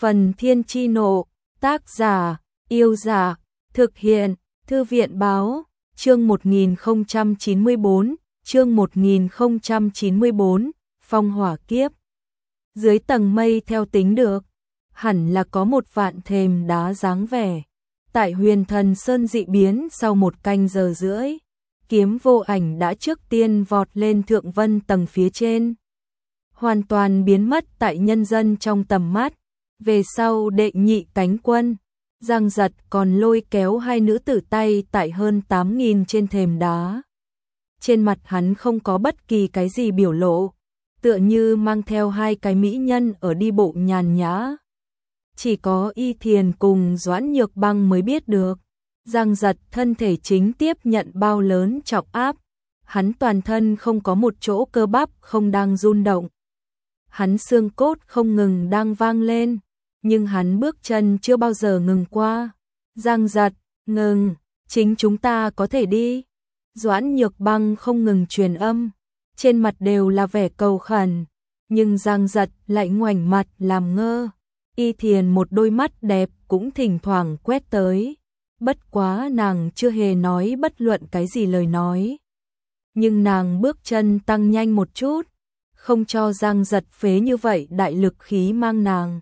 Phần Thiên Chi Nộ, tác giả, Yêu Dạ, thực hiện, Thư viện Báo, chương 1094, Phong Hỏa Kiếp. Dưới tầng mây theo tính được, hẳn là có một vạn thềm đá dáng vẻ. Tại Huyền Thần Sơn dị biến sau 1 canh giờ rưỡi, Kiếm Vô Ảnh đã trước tiên vọt lên thượng vân tầng phía trên, hoàn toàn biến mất tại nhân dân trong tầm mắt. Về sau đệ nhị cánh quân, Giang Giật còn lôi kéo 2 nữ tử tay tại hơn 8.000 trên thềm đá. Trên mặt hắn không có bất kỳ cái gì biểu lộ, tựa như mang theo 2 cái mỹ nhân ở đi bộ nhàn nhã. Chỉ có Y Thiền cùng Doãn Nhược Băng mới biết được, Giang Giật thân thể chính tiếp nhận bao lớn trọng áp, hắn toàn thân không có một chỗ cơ bắp không đang run động. Hắn xương cốt không ngừng đang vang lên, nhưng hắn bước chân chưa bao giờ ngừng qua. Giang Giật, ngừng, chính chúng ta có thể đi. Doãn Nhược Băng không ngừng truyền âm, trên mặt đều là vẻ cầu khẩn, nhưng Giang Giật lại ngoảnh mặt làm ngơ. Y Thiền một đôi mắt đẹp cũng thỉnh thoảng quét tới, bất quá nàng chưa hề nói bất luận cái gì lời nói. Nhưng nàng bước chân tăng nhanh một chút, không cho Giang Giật phế như vậy đại lực khí mang nàng.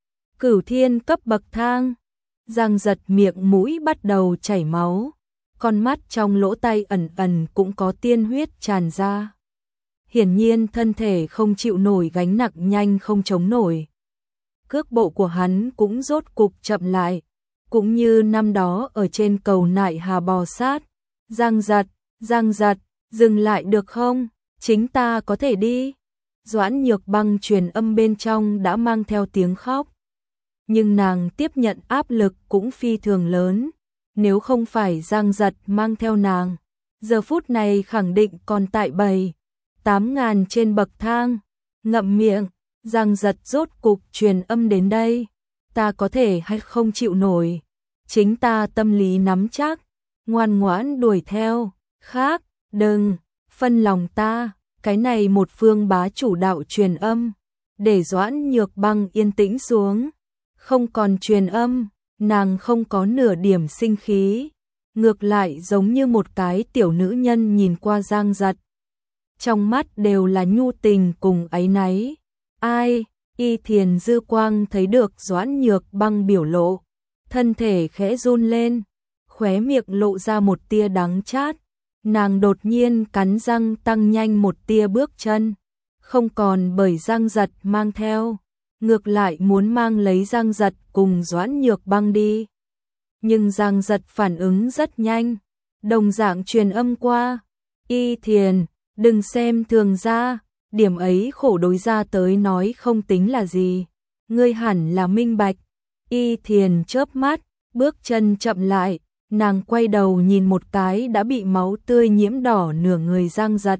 Cửu thiên cấp bậc thang, Giang Giật miệng mũi bắt đầu chảy máu, con mắt trong lỗ tai ẩn ẩn cũng có tiên huyết tràn ra. Hiển nhiên thân thể không chịu nổi gánh nặng, nhanh không chống nổi. Cước bộ của hắn cũng rốt cục chậm lại, cũng như năm đó ở trên cầu Nại Hà bò sát. Giang Giật, dừng lại được không? Chính ta có thể đi. Doãn Nhược Băng truyền âm bên trong đã mang theo tiếng khóc. Nhưng nàng tiếp nhận áp lực cũng phi thường lớn. Nếu không phải Giang Giật mang theo nàng, giờ phút này khẳng định còn tại 7-8 ngàn trên bậc thang. Ngậm miệng, Giang Giật rốt cục truyền âm đến đây. Ta có thể hay không chịu nổi. Chính ta tâm lý nắm chắc, ngoan ngoãn đuổi theo. Khác, đừng, phân lòng ta. Cái này một phương bá chủ đạo truyền âm, để Doãn Nhược Băng yên tĩnh xuống. Không còn truyền âm, nàng không có nửa điểm sinh khí, ngược lại giống như một cái tiểu nữ nhân nhìn qua Giang Giật. Trong mắt đều là nhu tình cùng áy náy. Ai? Y Thiền dư quang thấy được Doãn Nhược Băng biểu lộ, thân thể khẽ run lên, khóe miệng lộ ra một tia đắng chát. Nàng đột nhiên cắn răng tăng nhanh một tia bước chân, không còn bởi Giang Giật mang theo, ngược lại muốn mang lấy Giang Giật cùng Doãn Nhược Băng đi. Nhưng Giang Giật phản ứng rất nhanh, đồng dạng truyền âm qua. Y Thiền, đừng xem thường ra, điểm ấy khổ đối ra tới nói không tính là gì. Ngươi hẳn là minh bạch. Y Thiền chớp mắt, bước chân chậm lại. Nàng quay đầu nhìn một cái đã bị máu tươi nhiễm đỏ nửa người Giang Giật.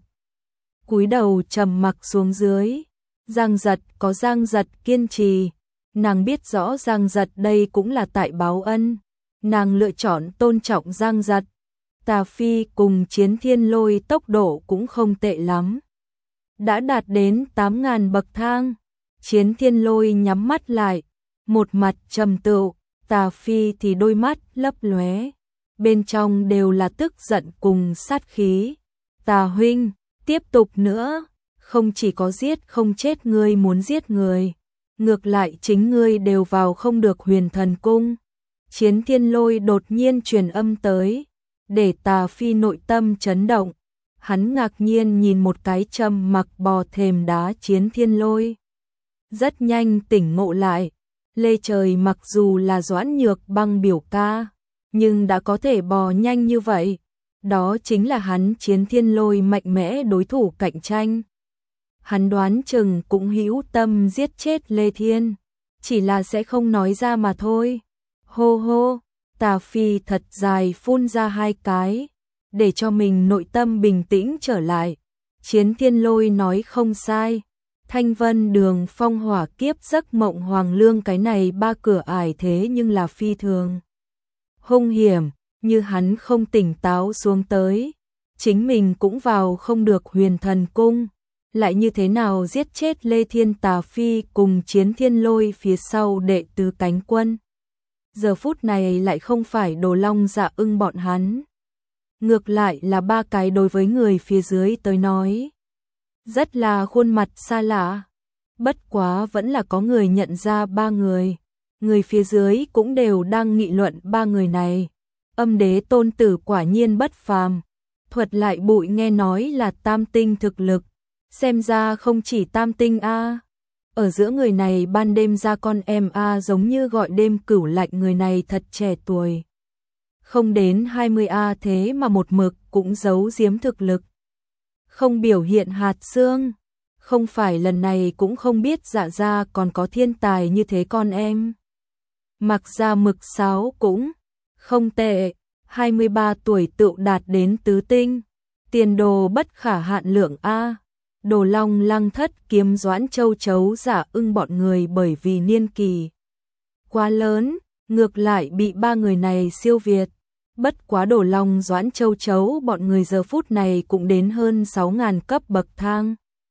Cúi đầu trầm mặc xuống dưới. Giang Giật có Giang Giật kiên trì. Nàng biết rõ Giang Giật đây cũng là tại báo ân. Nàng lựa chọn tôn trọng Giang Giật. Tà Phi cùng Chiến Thiên Lôi tốc độ cũng không tệ lắm. Đã đạt đến 8.000 bậc thang. Chiến Thiên Lôi nhắm mắt lại, một mặt trầm tựu. Tà Phi thì đôi mắt lấp lóe, bên trong đều là tức giận cùng sát khí. Tà huynh, tiếp tục nữa, không chỉ có giết không chết ngươi muốn giết người, ngược lại chính ngươi đều vào không được Huyền Thần Cung. Chiến Thiên Lôi đột nhiên truyền âm tới, để Tà Phi nội tâm chấn động. Hắn ngạc nhiên nhìn một cái trầm mặc bò thềm đá Chiến Thiên Lôi. Rất nhanh tỉnh ngộ lại, Lê Trời mặc dù là Doãn Nhược Băng biểu ca, nhưng đã có thể bò nhanh như vậy, đó chính là hắn Chiến Thiên Lôi mạnh mẽ đối thủ cạnh tranh. Hắn đoán chừng cũng hữu tâm giết chết Lê Thiên, chỉ là sẽ không nói ra mà thôi. Hô hô, Tà Phi thật dài phun ra 2 cái, để cho mình nội tâm bình tĩnh trở lại. Chiến Thiên Lôi nói không sai. Thanh Vân Đường Phong Hỏa Kiếp Giấc Mộng Hoàng Lương, cái này 3 cửa ải thế nhưng là phi thường hung hiểm, như hắn không tỉnh táo xuống tới, chính mình cũng vào không được Huyền Thần Cung. lại như thế nào giết chết Lê Thiên Tà Phi cùng Chiến Thiên Lôi phía sau đệ tứ cánh quân. Giờ phút này lại không phải Đồ Long Dạ Ưng bọn hắn. Ngược lại là ba cái đối với người phía dưới tới nói. Rất là khuôn mặt xa lạ. Bất quá vẫn là có người nhận ra ba người. Người phía dưới cũng đều đang nghị luận ba người này. Âm đế tôn tử quả nhiên bất phàm. Thuật lại bụi nghe nói là tam tinh thực lực. Xem ra không chỉ tam tinh a. Ở giữa người này ban đêm ra con em a giống như gọi đêm cửu lạnh, người này thật trẻ tuổi. Không đến 20 a thế mà một mực cũng giấu giếm thực lực. Không biểu hiện hạt xương. Không phải lần này cũng không biết Dạ gia còn có thiên tài như thế con em. Mặc ra Mực Sáo cũng không tệ, 23 tuổi tự đạt đến tứ tinh. Tiền đồ bất khả hạn lượng a. Đồ Long Lăng Thất Kiếm Doãn Châu Chấu Dạ Ưng bọn người bởi vì niên kỳ quá lớn, ngược lại bị ba người này siêu việt. Bất quá Đồ Long Doãn Châu Chấu bọn người giờ phút này cũng đến hơn 6.000 cấp bậc thang.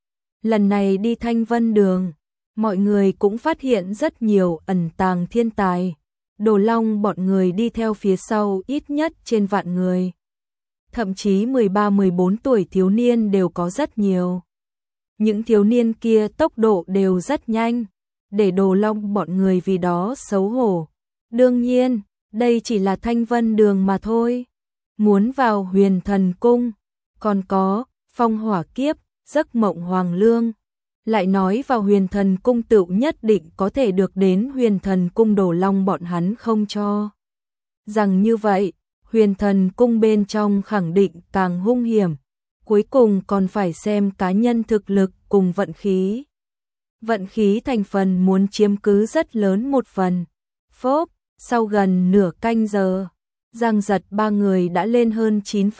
Lần này đi Thanh Vân Đường, mọi người cũng phát hiện rất nhiều ẩn tàng thiên tài. Đồ Long bọn người đi theo phía sau ít nhất trên vạn người. Thậm chí 13-14 tuổi thiếu niên đều có rất nhiều. Những thiếu niên kia tốc độ đều rất nhanh, để Đồ Long bọn người vì đó xấu hổ. Đương nhiên, đây chỉ là Thanh Vân Đường mà thôi. Muốn vào Huyền Thần Cung, còn có Phong Hỏa Kiếp, Giấc Mộng Hoàng Lương. Lại nói vào Huyền Thần Cung tự nhất định có thể được đến Huyền Thần Cung, Đồ Long bọn hắn không cho. Rằng như vậy, Huyền Thần Cung bên trong khẳng định càng hung hiểm. Cuối cùng còn phải xem cá nhân thực lực cùng vận khí. Vận khí thành phần muốn chiếm cứ rất lớn một phần. Phốp, sau gần nửa canh giờ, Giang Giật ba người đã lên hơn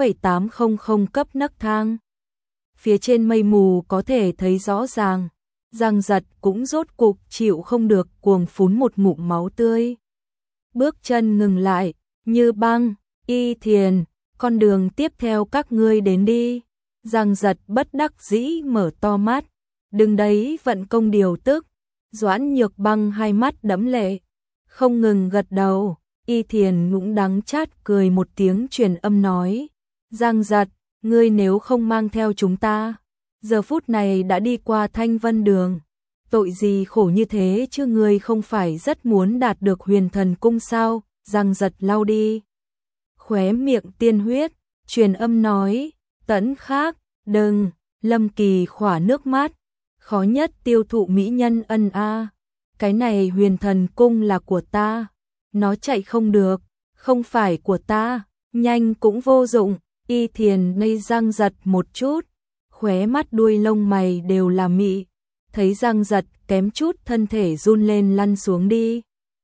9,800 cấp nấc thang. Phía trên mây mù có thể thấy rõ ràng, Giang Giật cũng rốt cục chịu không được cuồng phún một ngụm máu tươi. Bước chân ngừng lại, Như Băng, Y Thiền, con đường tiếp theo các ngươi đến đi. Giang Giật bất đắc dĩ mở to mắt, đừng đấy vận công điều tức. Doãn Nhược Băng hai mắt đẫm lệ, không ngừng gật đầu. Y Thiền cũng đắng chát cười một tiếng truyền âm nói, Giang Giật, ngươi nếu không mang theo chúng ta, giờ phút này đã đi qua Thanh Vân Đường. Tội gì khổ như thế chứ, ngươi không phải rất muốn đạt được Huyền Thần Cung sao? Giang Giật lau đi khóe miệng tiên huyết, truyền âm nói, Tẫn khác, đừng. Lâm Kỳ khỏa nước mắt, khó nhất tiêu thụ mỹ nhân ân a. Cái này Huyền Thần Cung là của ta, nó chạy không được, không phải của ta, nhanh cũng vô dụng. Y Thiền ngây Giang Giật một chút, khóe mắt đuôi lông mày đều là mị, thấy Giang Giật kém chút thân thể run lên lăn xuống đi.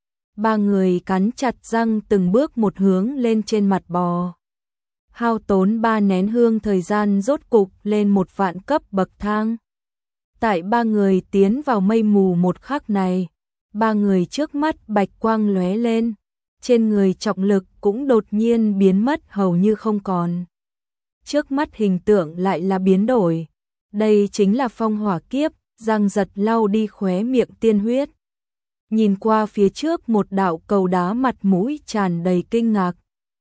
Ba người cắn chặt răng từng bước một hướng lên trên mặt bò. Hao tốn 3 nén hương thời gian rốt cục lên 1 vạn cấp bậc thang. Tại ba người tiến vào mây mù một khắc này, ba người trước mắt bạch quang lóe lên, trên người trọng lực cũng đột nhiên biến mất hầu như không còn. Trước mắt hình tượng lại là biến đổi, đây chính là Phong Hỏa Kiếp. Giang Giật lau đi khóe miệng tiên huyết, nhìn qua phía trước một đạo cầu đá, mặt mũi tràn đầy kinh ngạc.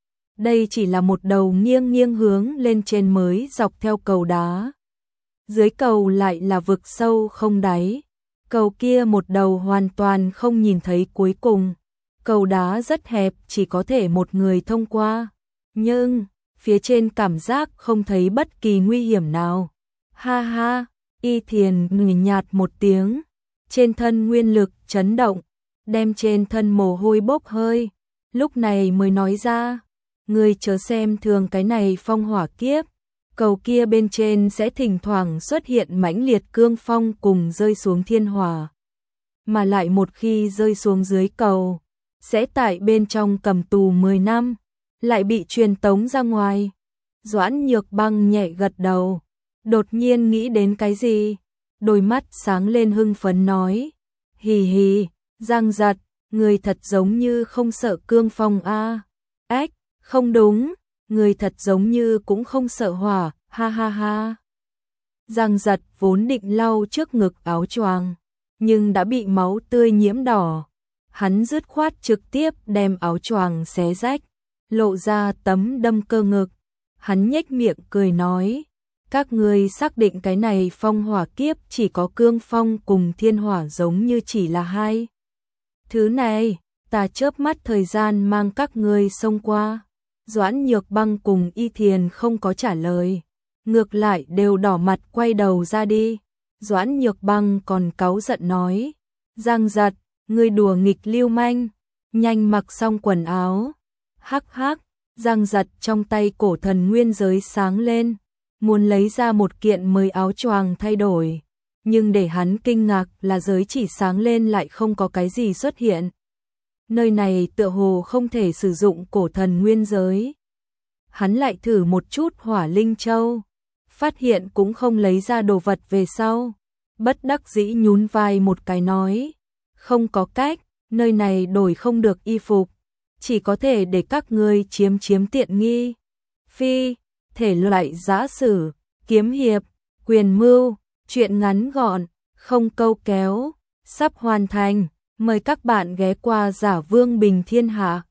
Đây chỉ là một đầu nghiêng nghiêng hướng lên trên mới dọc theo cầu đá. Dưới cầu lại là vực sâu không đáy. Cầu kia một đầu hoàn toàn không nhìn thấy cuối cùng. Cầu đá rất hẹp, chỉ có thể một người thông qua. Nhưng, phía trên cảm giác không thấy bất kỳ nguy hiểm nào. Ha ha, Y Thiền ngừ nhạt một tiếng. Trên thân nguyên lực chấn động, đem trên thân mồ hôi bốc hơi. Lúc này mới nói ra, ngươi chớ xem thường cái này Phong Hỏa Kiếp. Cầu kia bên trên sẽ thỉnh thoảng xuất hiện mãnh liệt cương phong cùng rơi xuống thiên hỏa. Mà lại một khi rơi xuống dưới cầu, sẽ tại bên trong cầm tù 10 năm, lại bị truyền tống ra ngoài. Doãn Nhược Băng nhẹ gật đầu, đột nhiên nghĩ đến cái gì, đôi mắt sáng lên hưng phấn nói, hì hì, Giang Giật, người thật giống như không sợ cương phong a. Ách, không đúng, người thật giống như cũng không sợ hỏa, ha ha ha. Giang Giật vốn định lau trước ngực áo choàng, nhưng đã bị máu tươi nhiễm đỏ. Hắn dứt khoát trực tiếp đem áo choàng xé rách, lộ ra tấm đâm cơ ngực. Hắn nhếch miệng cười nói, các ngươi xác định cái này phong hỏa kiếp chỉ có cương phong cùng thiên hỏa giống như chỉ là hai thứ này, ta chớp mắt thời gian mang các ngươi xông qua. Doãn Nhược Băng cùng Y Thiền không có trả lời, ngược lại đều đỏ mặt quay đầu ra đi. Doãn Nhược Băng còn cáu giận nói, Giang Giật, ngươi đùa nghịch lưu manh, nhanh mặc xong quần áo. Hắc hắc, Giang Giật trong tay cổ thần nguyên giới sáng lên, muốn lấy ra một kiện mới áo choàng thay đổi, nhưng để hắn kinh ngạc là giới chỉ sáng lên lại không có cái gì xuất hiện. Nơi này tựa hồ không thể sử dụng cổ thần nguyên giới. Hắn lại thử một chút hỏa linh châu, phát hiện cũng không lấy ra đồ vật về sau. Bất đắc dĩ nhún vai một cái nói, không có cách, nơi này đổi không được y phục, chỉ có thể để các ngươi chiếm tiện nghi. Phi, thể loại giã sử, kiếm hiệp, quyền mưu, truyện ngắn gọn, không câu kéo, sắp hoàn thành. Mời các bạn ghé qua Giả Vương Bình Thiên Hạ.